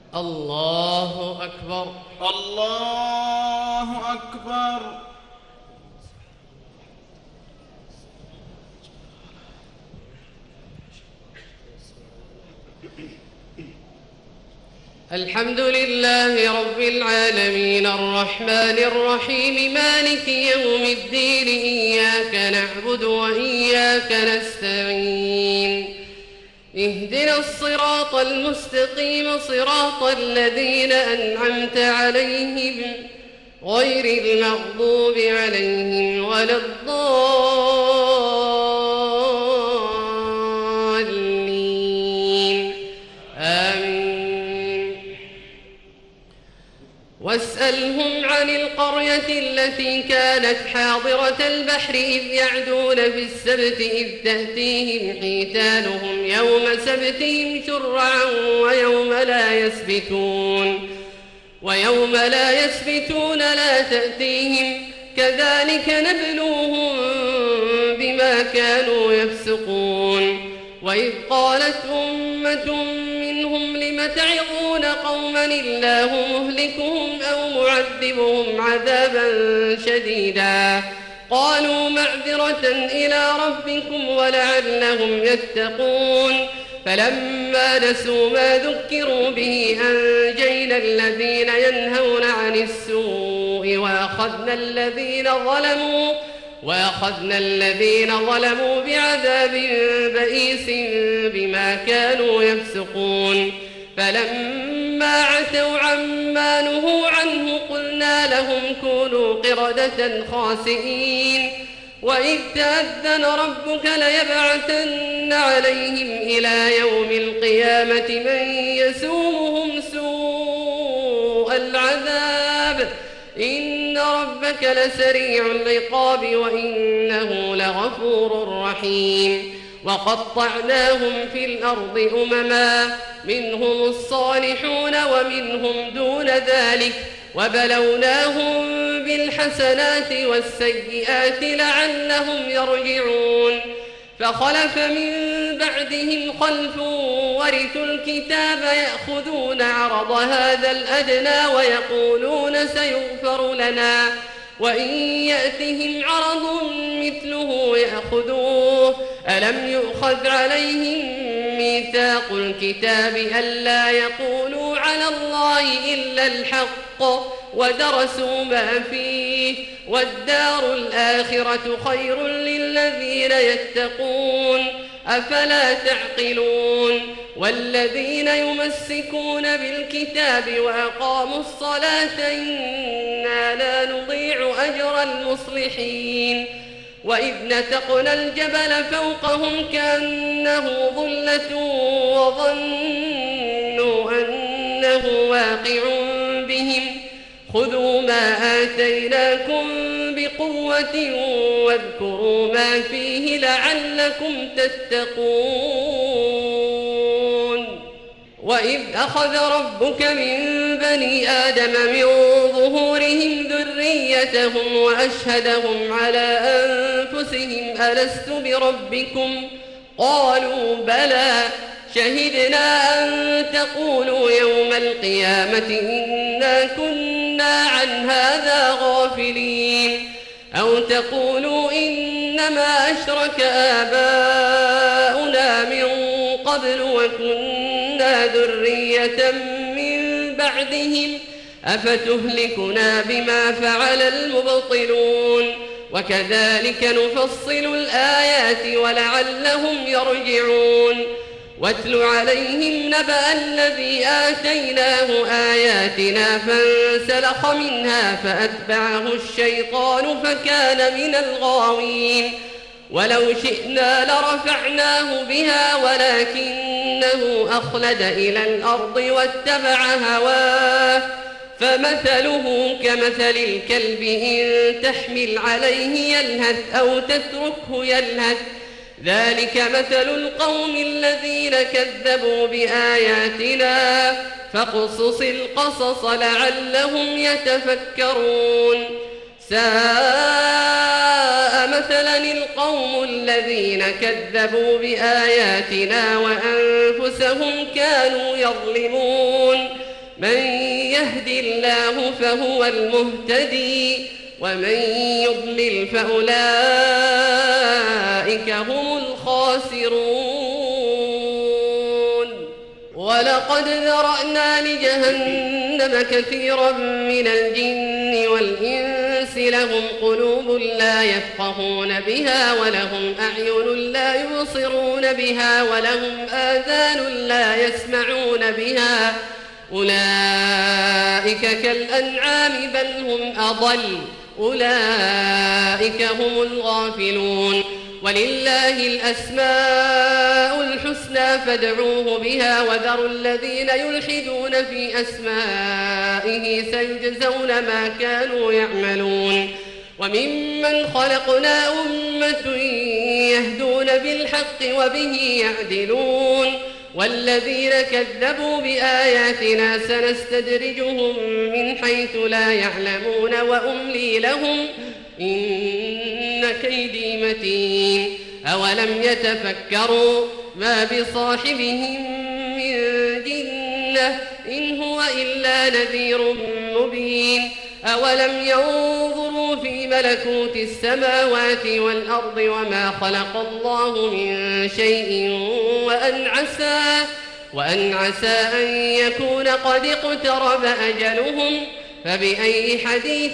الله أكبر. الله أكبر. الحمد لله رب العالمين الرحمن الرحيم مالك يوم الدين إياك نعبد وإياك نستعين اهدنا الصراط المستقيم صراط الذين أنعمت عليهم غير المغضوب عليهم ولا الضالين آمين. واسألهم عن القرية التي كانت حاضرة البحر إذ يعدون في السبت إذ تأتيهم حيتانهم يوم سبتهم شرعا ويوم لا يسبتون لا تأتيهم كذلك نبلوهم بما كانوا يفسقون. وإذ قالت أمة منهم لم تعظون قوما الله مهلكهم أو معذبهم عذابا شديدا قالوا معذرة إلى ربكم ولعلهم يتقون. فلما نسوا ما ذكروا به أنجينا الذين ينهون عن السوء وأخذنا الذين ظلموا بعذاب بئيس بما كانوا يفسقون. فلما عتوا عما نهوا عنه قلنا لهم كونوا قردة خاسئين. وإذ تأذن ربك ليبعثن عليهم إلى يوم القيامة من يسومهم سوء العذاب إن ربك لسريع العقاب وإنه لغفور رحيم. وقطعناهم في الأرض أمما منهم الصالحون ومنهم دون ذلك وبلوناهم بالحسنات والسيئات لعلهم يرجعون. فخلف من بعدهم خلف ورثوا الكتاب يأخذون عرض هذا الأدنى ويقولون سيغفر لنا وإن يأتهم عرض مثله يأخذوه. ألم يؤخذ عليهم ميثاق الكتاب ألا يقولوا على الله إلا الحق ودرسوا ما فيه والدار الآخرة خير للذين يتقون أفلا تعقلون. والذين يمسكون بالكتاب وأقاموا الصلاة إنا لا نضيع أجر المصلحين. وإذ نتقنا الجبل فوقهم كأنه ظلة وظنوا أنه واقع بهم خذوا ما آتيناكم بقوة واذكروا ما فيه لعلكم تتقون. وإذ أخذ ربك من بني آدم من ظهورهم ذريتهم وأشهدهم على أنفسهم ألست بربكم قالوا بلى شهدنا أن تقولوا يوم القيامة إنا كنا عن هذا غافلين أو تقولوا إنما أشرك آباؤنا من قبل وكنا ذرية من بعدهم أفتهلكنا بما فعل المبطلون. وكذلك نفصل الآيات ولعلهم يرجعون. واتل عليهم نبأ الذي آتيناه آياتنا فانسلخ منها فأتبعه الشيطان فكان من الغاوين. ولو شئنا لرفعناه بها ولكنه أخلد إلى الأرض واتبع هواه فمثله كمثل الكلب إن تحمل عليه يلهث أو تتركه يلهث ذلك مثل القوم الذين كذبوا بآياتنا فاقصص القصص لعلهم يتفكرون. ساء مثلا القوم الذين كذبوا بآياتنا وأنفسهم كانوا يظلمون. من يهد الله فهو المهتدي ومن يضلل فأولئك هم الخاسرون ولقد ذرأنا لجهنم كثيرا من الجن والإنس لهم قلوب لا يفقهون بها ولهم أعين لا يبصرون بها ولهم آذان لا يسمعون بها أولئك كالأنعام بل هم أضل أولئك هم الغافلون ولله الأسماء الحسنى فادعوه بها وذروا الذين يلحدون في أسمائه سيجزون ما كانوا يعملون وممن خلقنا أمة يهدون بالحق وبه يعدلون والذين كذبوا بآياتنا سنستدرجهم من حيث لا يعلمون وأملي لهم إن كيدي متين أولم يتفكروا ما بصاحبهم من جنة إن هو إلا نذير مبين أولم ينظروا في ملكوت السماوات والأرض وما خلق الله من شيء وأن عسى أن يكون قد اقترب أجلهم فبأي حديث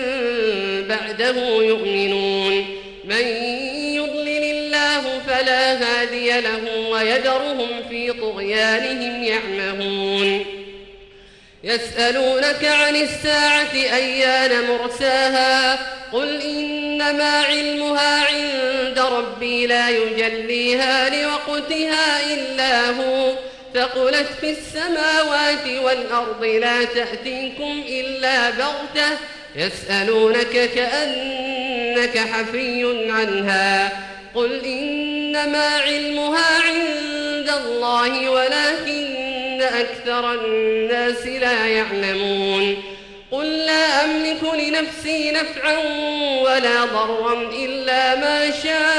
بعده يؤمنون من يضلل الله فلا هادي له ويذرهم في طغيانهم يعمهون يسألونك عن الساعة أيان مرساها قل إنما علمها عند ربي لا يجليها لوقتها إلا هو ثقلت في السماوات والأرض لا تأتيكم إلا بغتة يسألونك كأنك حفي عنها قل إنما علمها عند الله ولكن أكثر الناس لا يعلمون قل لا أملك لنفسي نفعا ولا ضرا إلا ما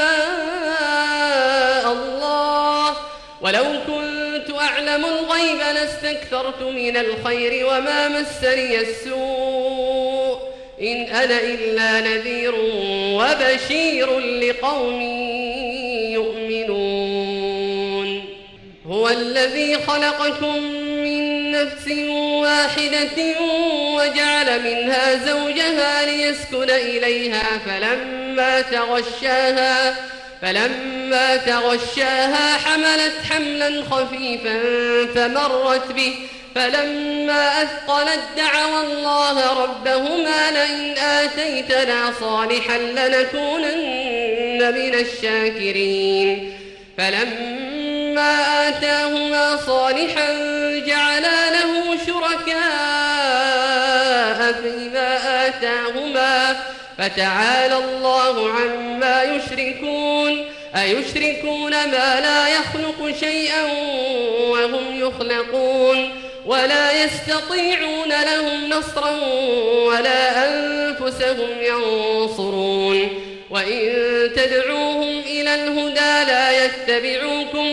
شاء الله ولو كنت أعلم الغيب لاستكثرت من الخير وما مسني السوء إن أنا إلا نذير وبشير لقوم يؤمنون هو الذي خلقكم من نفس واحدة وجعل منها زوجها ليسكن إليها فلما تغشاها حملت حملا خفيفا فمرت به فلما أثقلت دعوا الله ربهما لئن آتيتنا صالحا لنكونن من الشاكرين فلما آتاهما صالحا جعلا له شركاء فيما آتاهما فتعالى الله عما يشركون أيشركون ما لا يخلق شيئا وهم يخلقون ولا يستطيعون لهم نصرا ولا أنفسهم ينصرون وإن تدعوهم إلى الهدى لا يتبعوكم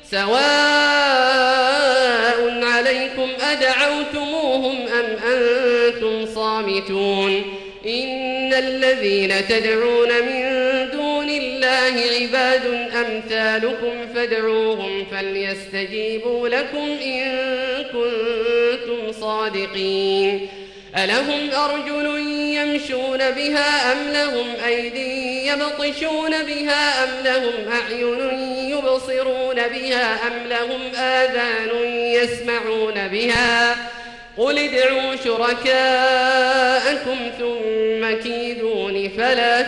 سواء عليكم أدعوتموهم أم أنتم صامتون إن الذين تدعون من دون الله عباد أمثالكم فادعوهم فليستجيبوا لكم إن كنتم صادقين ألهم أرجل يمشون بها أم لهم أيدي يبطشون بها أم لهم أعين يبصرون بها أم لهم آذان يسمعون بها قل ادعوا شركاءكم ثم كيدون فلا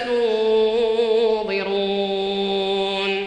تنظرون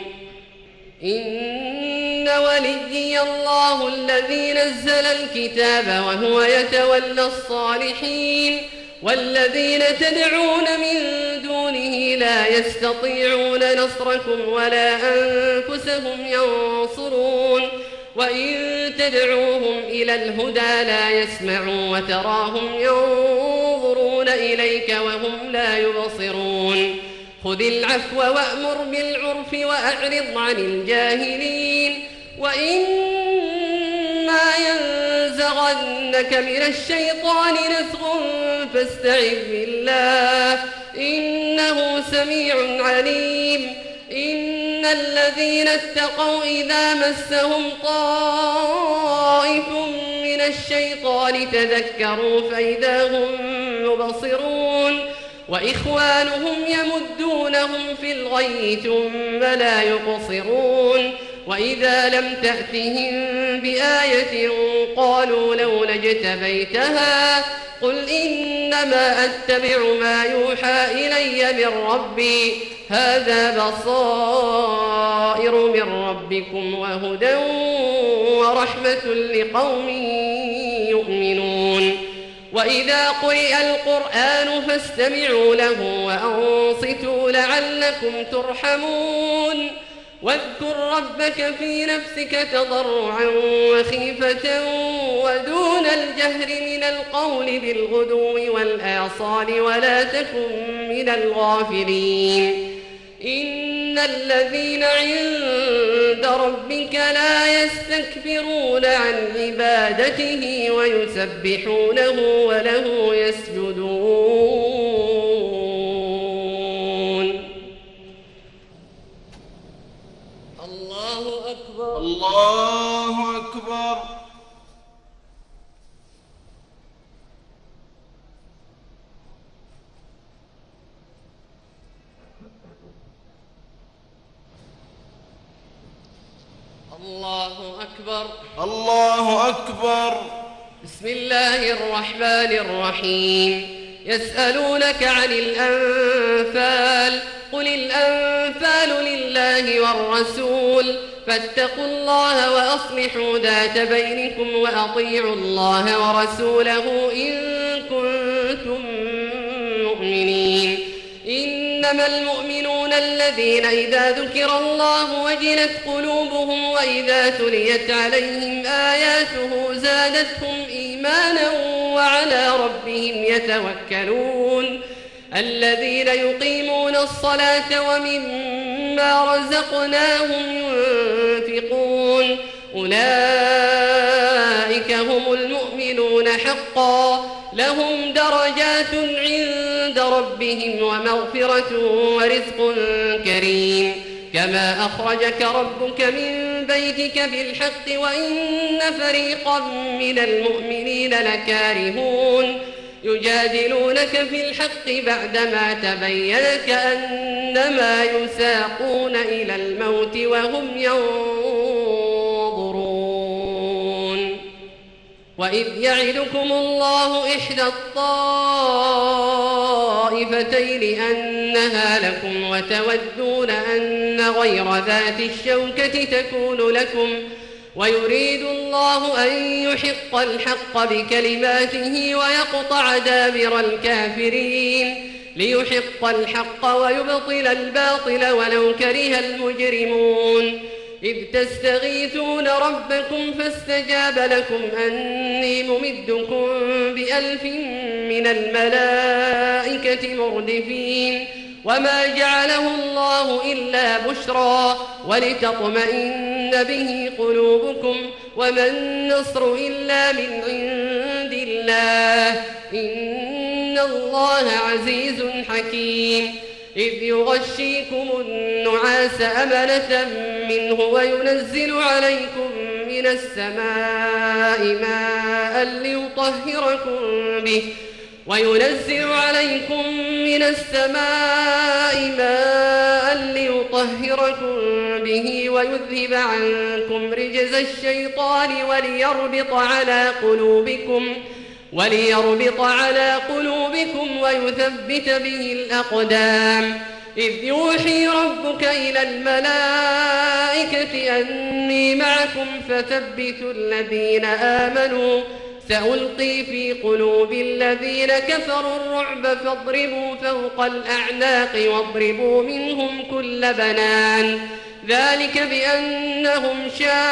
إن وليي الله الذي نزل الكتاب وهو يتولى الصالحين والذين تدعون من دونه لا يستطيعون نصركم ولا أنفسهم ينصرون وإن تدعوهم إلى الهدى لا يسمعوا وتراهم ينظرون إليك وهم لا يبصرون خذ العفو وأمر بالعرف وأعرض عن الجاهلين وإما ينزغنك ينزغنك من الشيطان نزغ فاستعذ بالله إنه سميع عليم. إن الذين اتقوا إذا مسهم طائف من الشيطان تذكروا فإذا هم مبصرون وإخوانهم يمدونهم في الغي ثم لا يقصرون وإذا لم تأتهم بآية قالوا لولا اجتبيتها قل إنما أتبع ما يوحى إلي من ربي هذا بصائر من ربكم وهدى ورحمة لقوم يؤمنون. وإذا قرئ القرآن فاستمعوا له وأنصتوا لعلكم ترحمون. واذكر ربك في نفسك تضرعا وخيفة ودون الجهر من القول بالغدو والآصال ولا تكن من الغافلين. إن الذين عند ربك لا يستكبرون عن عبادته ويسبحونه وله يسجدون. الله أكبر الله أكبر. الله أكبر الله أكبر. بسم الله الرحمن الرحيم. يسألونك عن الأنفال قل الأنفال لله والرسول فاتقوا الله وأصلحوا ذات بينكم وأطيعوا الله ورسوله إن كنتم مؤمنين. إنما المؤمنون الذين إذا ذكر الله وجلت قلوبهم وإذا تليت عليهم آياته زادتهم إيمانا وعلى ربهم يتوكلون. الذين يقيمون الصلاة ومما رزقناهم ينفقون أولئك هم المؤمنون حقا لهم درجات عند ربهم ومغفرة ورزق كريم. كما أخرجك ربك من بيتك بالحق وإن فريقا من المؤمنين لكارهون يجادلونك في الحق بعدما تبين كأنما يساقون إلى الموت وهم ينظرون. وإذ يعدكم الله إحدى الطائفتين أنها لكم وتودون أن غير ذات الشوكة تكون لكم ويريد الله أن يحق الحق بكلماته ويقطع دابر الكافرين ليحق الحق ويبطل الباطل ولو كره المجرمون. إذ تستغيثون ربكم فاستجاب لكم أني ممدكم ب1000 من الملائكة مردفين. وما جعله الله إلا بشرى ولتطمئن به قلوبكم وما النصر إلا من عند الله إن الله عزيز حكيم. إذ يغشيكم النعاس أمنة منه وينزل عليكم من السماء ماء ليطهركم به ويذهب عنكم رجز الشيطان وليربط على قلوبكم ويثبت به الأقدام. إذ يوحي ربك إلى الملائكة أني معكم فثبتوا الذين آمنوا سألقي في قلوب الذين كفروا الرعب فاضربوا فوق الأعناق واضربوا منهم كل بنان. ذلك بأنهم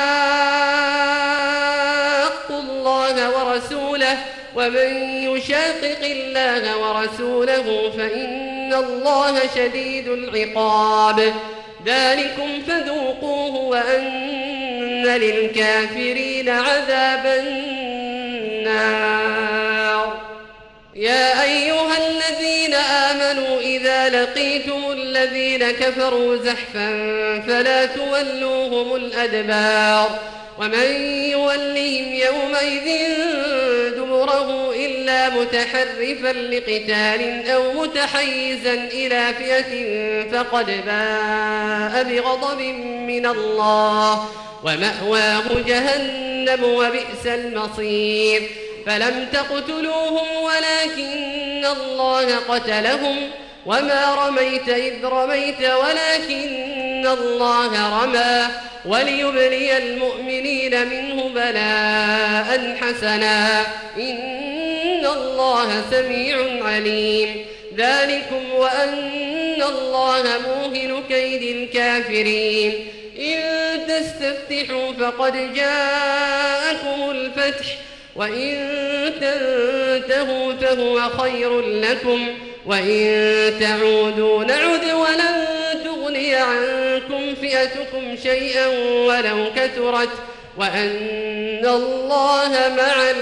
شاقوا الله ورسوله ومن يشاقق الله ورسوله فإن الله شديد العقاب. ذلكم فذوقوه وأن للكافرين عذاب النار. النار. يا أيها الذين آمنوا إذا لقيتم الذين كفروا زحفا فلا تولوهم الأدبار ومن يولهم يومئذ دبره إلا متحرفا لقتال أو متحيزا إلى فئة فقد باء بغضب من الله ومأواه جهنم وبئس المصير. فلم تقتلوهم ولكن الله قتلهم وما رميت إذ رميت ولكن الله رمى وليبلي المؤمنين منه بلاء حسنا إن الله سميع عليم. ذلكم وأن الله موهن كيد الكافرين. إن تستفتحوا فقد جاءكم الفتح وإن تنتهوا فهو خير لكم وإن تعودوا نعد ولن تغني عنكم فئتكم شيئا ولو كثرت وأن الله مع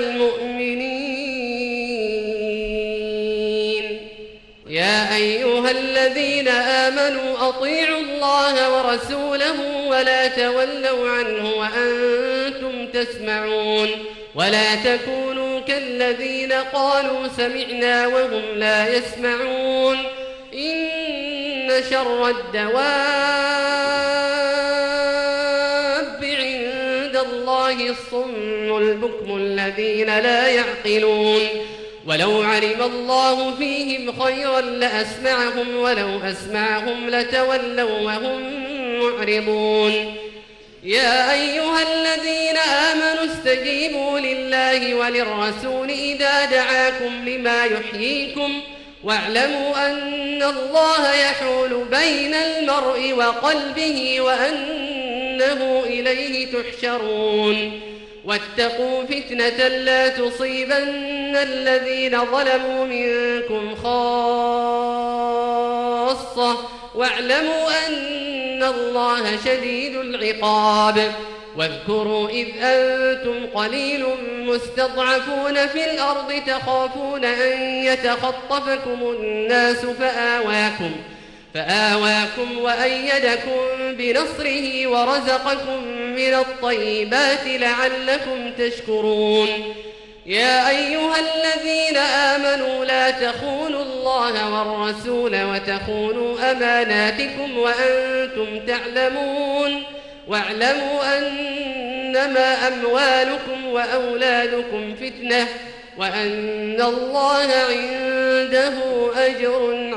المؤمنين. يا أيها الذين آمنوا أطيعوا الله ورسوله ولا تولوا عنه وأنتم تسمعون ولا تكونوا كالذين قالوا سمعنا وهم لا يسمعون. إن شر الدواب عند الله الصم البكم الذين لا يعقلون. ولو علم الله فيهم خيرا لأسمعهم ولو أسمعهم لتولوا وهم معرضون. يا أيها الذين آمنوا استجيبوا لله وللرسول إذا دعاكم لما يحييكم واعلموا أن الله يحول بين المرء وقلبه وأنه إليه تحشرون. واتقوا فتنة لا تصيبن الذين ظلموا منكم خاصة واعلموا أن الله شديد العقاب. واذكروا إذ أنتم قليل مستضعفون في الأرض تخافون أن يتخطفكم الناس فآواكم وأيدكم بنصره ورزقكم من الطيبات لعلكم تشكرون. يا أيها الذين آمنوا لا تخونوا الله والرسول وتخونوا أماناتكم وأنتم تعلمون. واعلموا أنما أموالكم وأولادكم فتنة وأن الله عنده أجر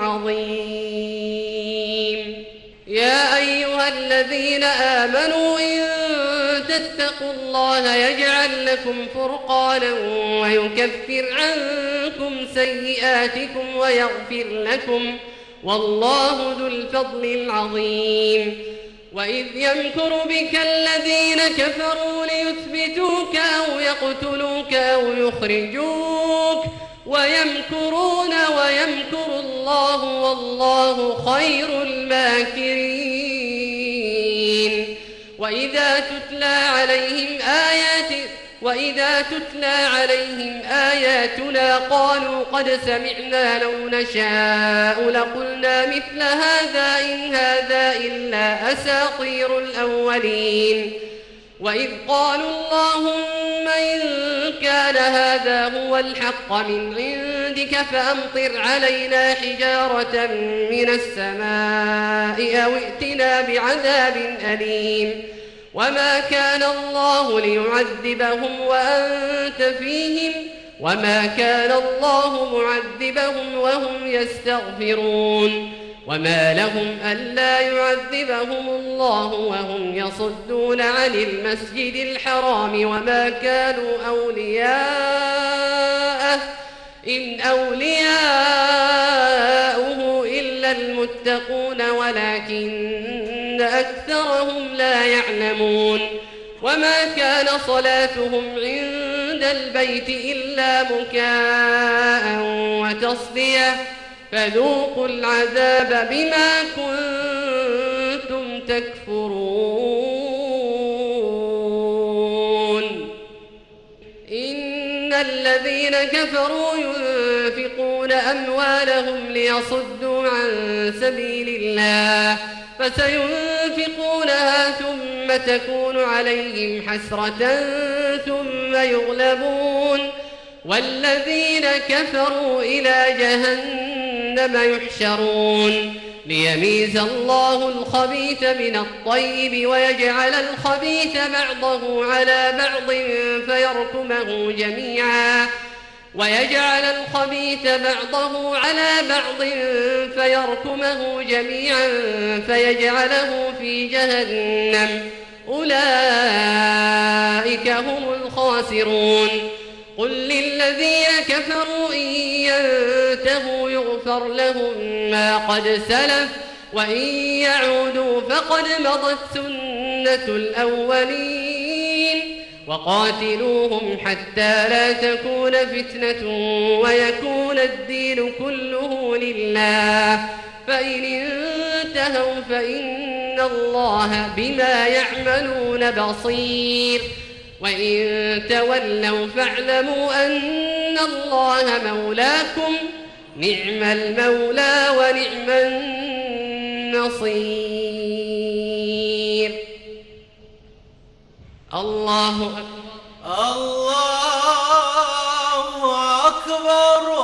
عظيم. يا أيها الذين آمنوا إن تتقوا الله يجعل لكم فرقانا ويكفر عنكم سيئاتكم ويغفر لكم والله ذو الفضل العظيم. وإذ يمكر بك الذين كفروا ليثبتوك أو يقتلوك أو يخرجوك ويمكرون ويمكر الله والله خير الماكرين. وإذا تتلى عليهم آياتنا قالوا قد سمعنا لو نشاء لقلنا مثل هذا إن هذا إلا أساطير الأولين. وإذ قالوا اللهم إن كان هذا هو الحق من عندك فأمطر علينا حجارة من السماء أو ائتنا بعذاب أليم. وما كان الله ليعذبهم وأنت فيهم وما كان الله معذبهم وهم يستغفرون. وما لهم ألا يعذبهم الله وهم يصدون عن المسجد الحرام وما كانوا أولياءه إن أولياؤه إلا المتقون ولكن أكثرهم لا يعلمون. وما كان صلاتهم عند البيت إلا مكاء وتصدية فذوقوا العذاب بما كنتم تكفرون. إن الذين كفروا ينفقون أموالهم ليصدوا عن سبيل الله فسينفقونها ثم تكون عليهم حسرة ثم يغلبون والذين كفروا إلى جهنم يحشرون ليميز الله الخبيث من الطيب ويجعل الخبيث بعضه على بعض فيركمه جميعا فيجعله في جهنم أولئك هم الخاسرون قل للذين كفروا إن ينتهوا يغفر لهم ما قد سلف وإن يعودوا فقد مضت سنة الأولين وقاتلوهم حتى لا تكون فتنة ويكون الدين كله لله فإن انتهوا فإن الله بما يعملون بصير وإن تولوا فاعلموا أن الله مولاكم نعم المولى ونعم النصير. الله أكبر. الله أكبر.